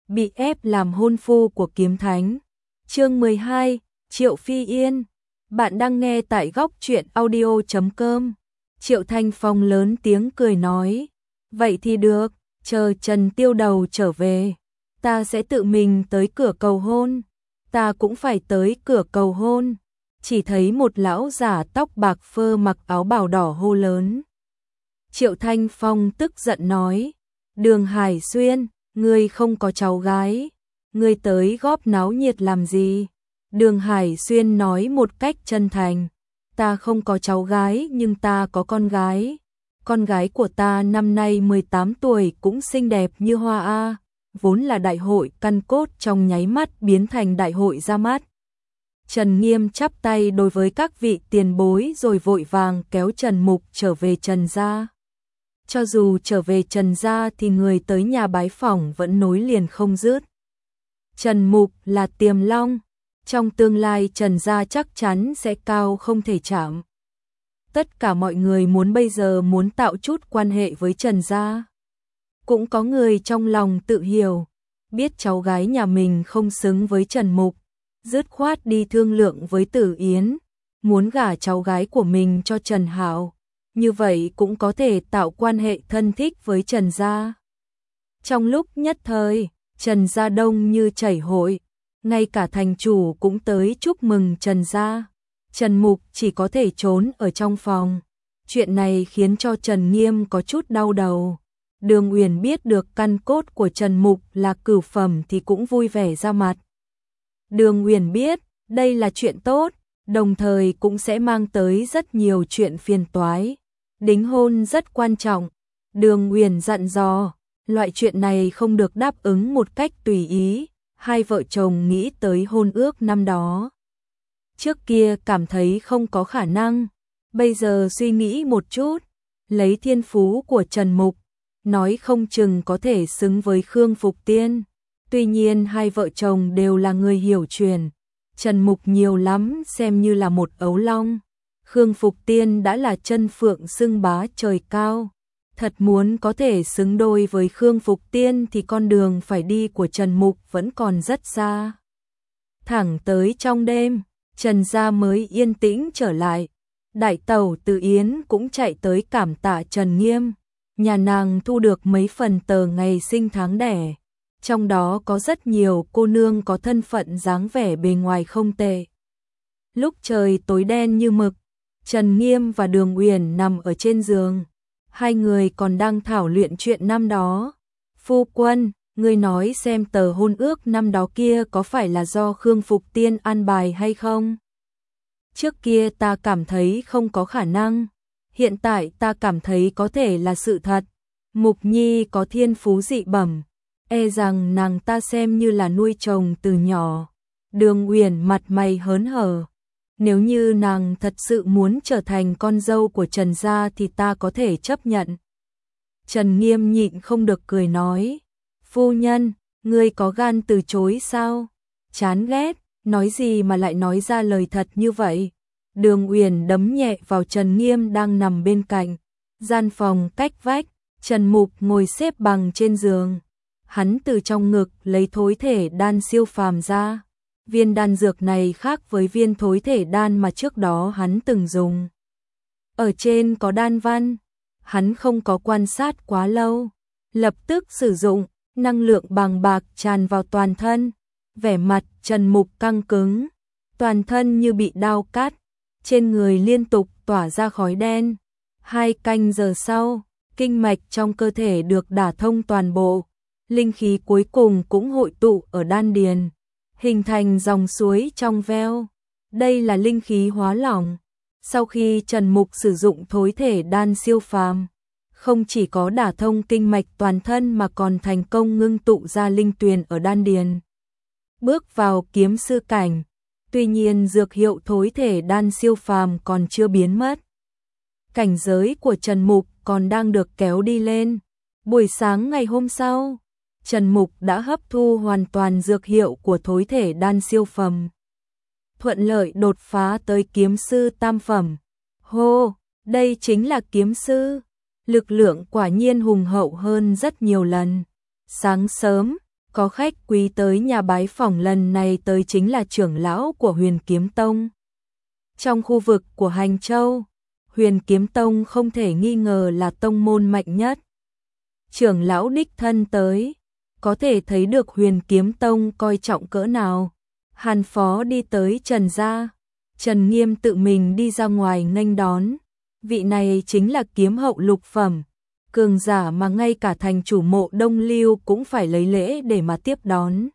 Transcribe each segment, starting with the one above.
bị ép làm hôn phu của kiếm thánh. Chương 12, Triệu Phi Yên. Bạn đang nghe tại góc truyện audio.com. Triệu Thanh Phong lớn tiếng cười nói, vậy thì được, chờ Trần Tiêu Đầu trở về, ta sẽ tự mình tới cửa cầu hôn. Ta cũng phải tới cửa cầu hôn. Chỉ thấy một lão giả tóc bạc phơ mặc áo bào đỏ hô lớn. Triệu Thanh Phong tức giận nói, Đường Hải Xuyên, ngươi không có cháu gái, ngươi tới góp náo nhiệt làm gì? Đường Hải Xuyên nói một cách chân thành, ta không có cháu gái nhưng ta có con gái. Con gái của ta năm nay 18 tuổi cũng xinh đẹp như hoa a. Vốn là đại hội căn cốt trong nháy mắt biến thành đại hội ra mắt. Trần Nghiêm chắp tay đối với các vị tiền bối rồi vội vàng kéo Trần Mục trở về Trần gia. Cho dù trở về Trần gia thì người tới nhà bái phỏng vẫn nối liền không dứt. Trần Mục là tiềm long, trong tương lai Trần gia chắc chắn sẽ cao không thể chạm. Tất cả mọi người bây giờ muốn tạo chút quan hệ với Trần gia. Cũng có người trong lòng tự hiểu, biết cháu gái nhà mình không xứng với Trần Mục, dứt khoát đi thương lượng với Tử Yến, muốn gả cháu gái của mình cho Trần Hạo, như vậy cũng có thể tạo quan hệ thân thích với Trần gia. Trong lúc nhất thời, Trần gia đông như chảy hội, ngay cả thành chủ cũng tới chúc mừng Trần gia. Trần Mục chỉ có thể trốn ở trong phòng. Chuyện này khiến cho Trần Nghiêm có chút đau đầu. Đường Uyển biết được căn cốt của Trần Mục là cửu phẩm thì cũng vui vẻ ra mặt. Đường Uyển biết đây là chuyện tốt, đồng thời cũng sẽ mang tới rất nhiều chuyện phiền toái. Đính hôn rất quan trọng. Đường Uyển dặn dò, loại chuyện này không được đáp ứng một cách tùy ý. Hai vợ chồng nghĩ tới hôn ước năm đó. Trước kia cảm thấy không có khả năng, bây giờ suy nghĩ một chút, lấy thiên phú của Trần Mục, nói không chừng có thể xứng với Khương Phục Tiên. Tuy nhiên hai vợ chồng đều là người hiểu chuyện, Trần Mục nhiều lắm xem như là một ấu long. Khương Phục Tiên đã là chân phượng xưng bá trời cao. Thật muốn có thể xứng đôi với Khương Phục Tiên thì con đường phải đi của Trần Mục vẫn còn rất xa. Thẳng tới trong đêm, Trần gia mới yên tĩnh trở lại. Đại tẩu Từ Yến cũng chạy tới cảm tạ Trần Nghiêm. Nhà nàng thu được mấy phần tờ ngày sinh tháng đẻ. Trong đó có rất nhiều cô nương có thân phận dáng vẻ bề ngoài không tệ. Lúc trời tối đen như mực, Trần Nghiêm và Đường Uyển nằm ở trên giường. Hai người còn đang thảo luận chuyện năm đó. Phu quân, ngươi nói xem tờ hôn ước năm đó kia có phải là do Khương Phục Tiên an bài hay không? Trước kia ta cảm thấy không có khả năng. Hiện tại ta cảm thấy có thể là sự thật. Mục Nhi có thiên phú dị bẩm, e rằng nàng ta xem như là nuôi chồng từ nhỏ. Đường Uyển mặt mày hớn hở. Nếu như nàng thật sự muốn trở thành con dâu của Trần gia thì ta có thể chấp nhận. Trần Nghiêm nhịn không được cười nói, phu nhân, ngươi có gan từ chối sao? Chán ghét, nói gì mà lại nói ra lời thật như vậy? Đường Uyển đấm nhẹ vào Trần Nghiêm đang nằm bên cạnh. Gian phòng cách vách, Trần Mục ngồi xếp bằng trên giường. Hắn từ trong ngực lấy thối thể đan siêu phàm ra. Viên đan dược này khác với viên thối thể đan mà trước đó hắn từng dùng. Ở trên có đan văn, hắn không có quan sát quá lâu. Lập tức sử dụng, năng lượng bàng bạc tràn vào toàn thân. Vẻ mặt Trần Mục căng cứng, toàn thân như bị đao cắt, trên người liên tục tỏa ra khói đen. 2 canh giờ sau, kinh mạch trong cơ thể được đả thông toàn bộ. Linh khí cuối cùng cũng hội tụ ở đan điền, hình thành dòng suối trong veo. Đây là linh khí hóa lỏng. Sau khi Trần Mục sử dụng thối thể đan siêu phàm, không chỉ có đả thông kinh mạch toàn thân mà còn thành công ngưng tụ ra linh tuyền ở đan điền. Bước vào kiếm sư cảnh, tuy nhiên dược hiệu thối thể đan siêu phàm còn chưa biến mất. Cảnh giới của Trần Mục còn đang được kéo đi lên. Buổi sáng ngày hôm sau, Trần Mục đã hấp thu hoàn toàn dược hiệu của thối thể đan siêu phẩm. Thuận lợi đột phá tới kiếm sư tam phẩm. Hô, đây chính là kiếm sư. Lực lượng quả nhiên hùng hậu hơn rất nhiều lần. Sáng sớm, có khách quý tới nhà bái phỏng, lần này tới chính là trưởng lão của Huyền Kiếm Tông. Trong khu vực của Hành Châu, Huyền Kiếm Tông không thể nghi ngờ là tông môn mạnh nhất. Trưởng lão đích thân tới, có thể thấy được Huyền Kiếm Tông coi trọng cỡ nào. Hàn Phó đi tới Trần gia, Trần Nghiêm tự mình đi ra ngoài nghênh đón. Vị này chính là kiếm hậu lục phẩm, cường giả mà ngay cả thành chủ Mộ Đông Lưu cũng phải lấy lễ để mà tiếp đón.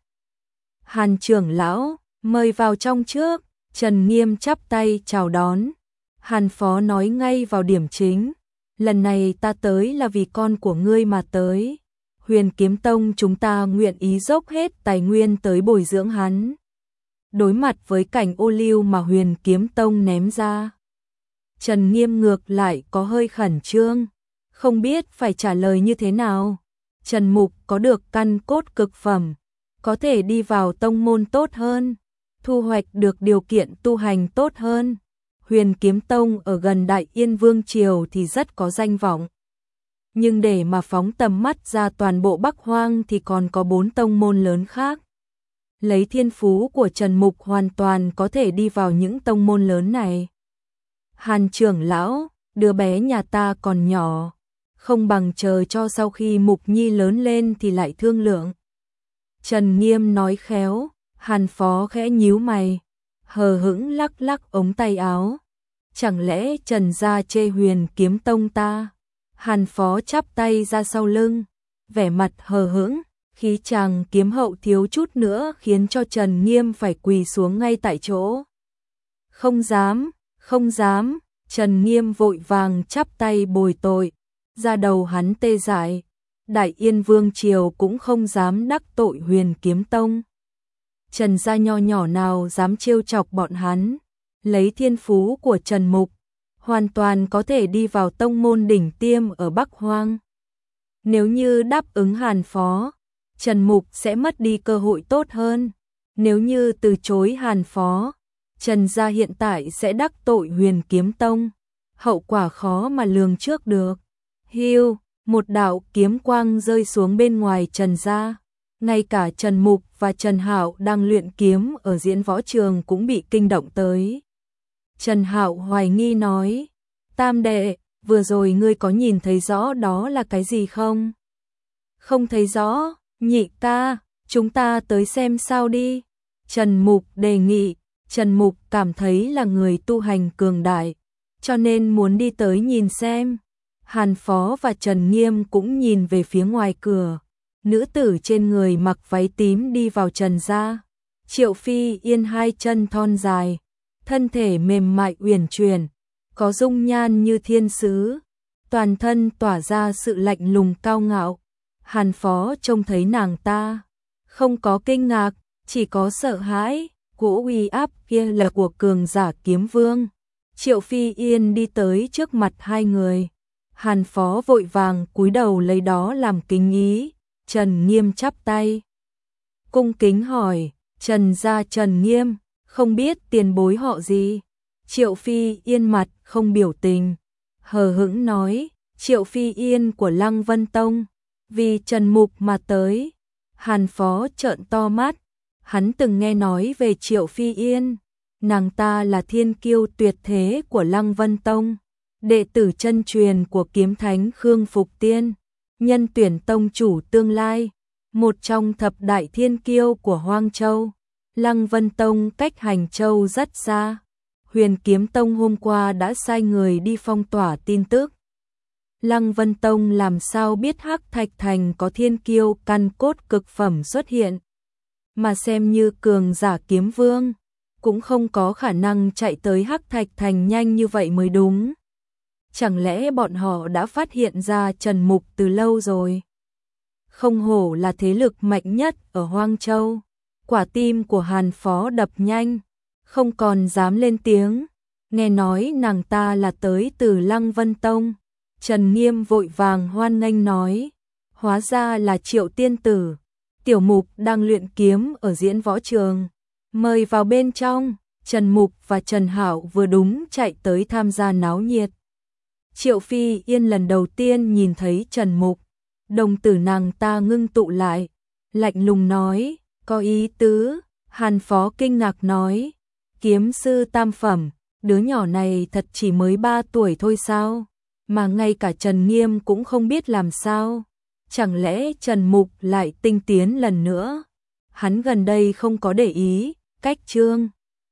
Hàn trưởng lão, mời vào trong trước. Trần Nghiêm chắp tay chào đón. Hàn Phó nói ngay vào điểm chính. Lần này ta tới là vì con của ngươi mà tới. Huyền Kiếm Tông chúng ta nguyện ý dốc hết tài nguyên tới bồi dưỡng hắn. Đối mặt với cảnh ô liu mà Huyền Kiếm Tông ném ra, Trần Nghiêm ngược lại có hơi khẩn trương, không biết phải trả lời như thế nào. Trần Mục có được căn cốt cực phẩm, có thể đi vào tông môn tốt hơn, thu hoạch được điều kiện tu hành tốt hơn. Huyền Kiếm Tông ở gần Đại Yên Vương Triều thì rất có danh vọng. Nhưng để mà phóng tầm mắt ra toàn bộ Bắc Hoang thì còn có 4 tông môn lớn khác. Lấy thiên phú của Trần Mục hoàn toàn có thể đi vào những tông môn lớn này. Hàn trưởng lão, đứa bé nhà ta còn nhỏ, không bằng chờ cho sau khi Mục Nhi lớn lên thì lại thương lượng. Trần Nghiêm nói khéo. Hàn Phó khẽ nhíu mày, hờ hững lắc lắc ống tay áo. Chẳng lẽ Trần gia chê Huyền Kiếm Tông ta? Hàn Phó chắp tay ra sau lưng, vẻ mặt hờ hững, khí chàng kiếm hậu thiếu chút nữa khiến cho Trần Nghiêm phải quỳ xuống ngay tại chỗ. Không dám, không dám. Trần Nghiêm vội vàng chắp tay bồi tội, da đầu hắn tê dại. Đại Yên Vương Triều cũng không dám đắc tội Huyền Kiếm Tông. Trần gia nho nhỏ nào dám trêu chọc bọn hắn. Lấy thiên phú của Trần Mục, hoàn toàn có thể đi vào tông môn đỉnh tiêm ở Bắc Hoang. Nếu như đáp ứng Hàn Phó, Trần Mục sẽ mất đi cơ hội tốt hơn. Nếu như từ chối Hàn Phó, Trần gia hiện tại sẽ đắc tội Huyền Kiếm Tông. Hậu quả khó mà lường trước được. Hiu, một đạo kiếm quang rơi xuống bên ngoài Trần gia. Ngay cả Trần Mục và Trần Hạo đang luyện kiếm ở diễn võ trường cũng bị kinh động tới. Trần Hạo hoài nghi nói, Tam đệ, vừa rồi ngươi có nhìn thấy rõ đó là cái gì không? Không thấy rõ. Nhị ca, chúng ta tới xem sao đi. Trần Mục đề nghị. Trần Mục cảm thấy là người tu hành cường đại, cho nên muốn đi tới nhìn xem. Hàn Phó và Trần Nghiêm cũng nhìn về phía ngoài cửa. Nữ tử trên người mặc váy tím đi vào Trần gia. Triệu Phi Yên hai chân thon dài, thân thể mềm mại uyển chuyển, có dung nhan như thiên sứ, toàn thân tỏa ra sự lạnh lùng cao ngạo. Hàn Phó trông thấy nàng ta, không có kinh ngạc, chỉ có sợ hãi. Cỗ uy áp kia là của cường giả kiếm vương. Triệu Phi Yên đi tới trước mặt hai người. Hàn Phó vội vàng cúi đầu lấy đó làm kính ý. Trần Nghiêm chắp tay, cung kính hỏi, Trần gia Trần Nghiêm, không biết tiền bối họ gì? Triệu Phi Yên mặt không biểu tình, hờ hững nói, Triệu Phi Yên của Lăng Vân Tông, vì Trần Mục mà tới. Hàn Phó trợn to mắt, hắn từng nghe nói về Triệu Phi Yên, nàng ta là thiên kiêu tuyệt thế của Lăng Vân Tông, đệ tử chân truyền của kiếm thánh Khương Phục Tiên, nhân tuyển tông chủ tương lai, một trong thập đại thiên kiêu của Hoang Châu. Lăng Vân Tông cách Hành Châu rất xa. Huyền Kiếm Tông hôm qua đã sai người đi phong tỏa tin tức. Lăng Vân Tông làm sao biết Hắc Thạch Thành có thiên kiêu căn cốt cực phẩm xuất hiện, mà xem như cường giả kiếm vương, cũng không có khả năng chạy tới Hắc Thạch Thành nhanh như vậy mới đúng. Chẳng lẽ bọn họ đã phát hiện ra Trần Mục từ lâu rồi? Không hổ là thế lực mạnh nhất ở Hoang Châu. Quả tim của Hàn Phó đập nhanh, không còn dám lên tiếng. Nghe nói nàng ta là tới từ Lăng Vân Tông. Trần Nghiêm vội vàng hoan nghênh nói, hóa ra là Triệu tiên tử. Tiểu Mục đang luyện kiếm ở diễn võ trường, mời vào bên trong. Trần Mục và Trần Hạo vừa đúng chạy tới tham gia náo nhiệt. Triệu Phi Yên lần đầu tiên nhìn thấy Trần Mục, đồng tử nàng ta ngưng tụ lại, lạnh lùng nói, có ý tứ, Hàn Phó kinh ngạc nói, kiếm sư tam phẩm, đứa nhỏ này thật chỉ mới 3 tuổi thôi sao, mà ngay cả Trần Nghiêm cũng không biết làm sao, chẳng lẽ Trần Mục lại tinh tiến lần nữa, hắn gần đây không có để ý, cách Trương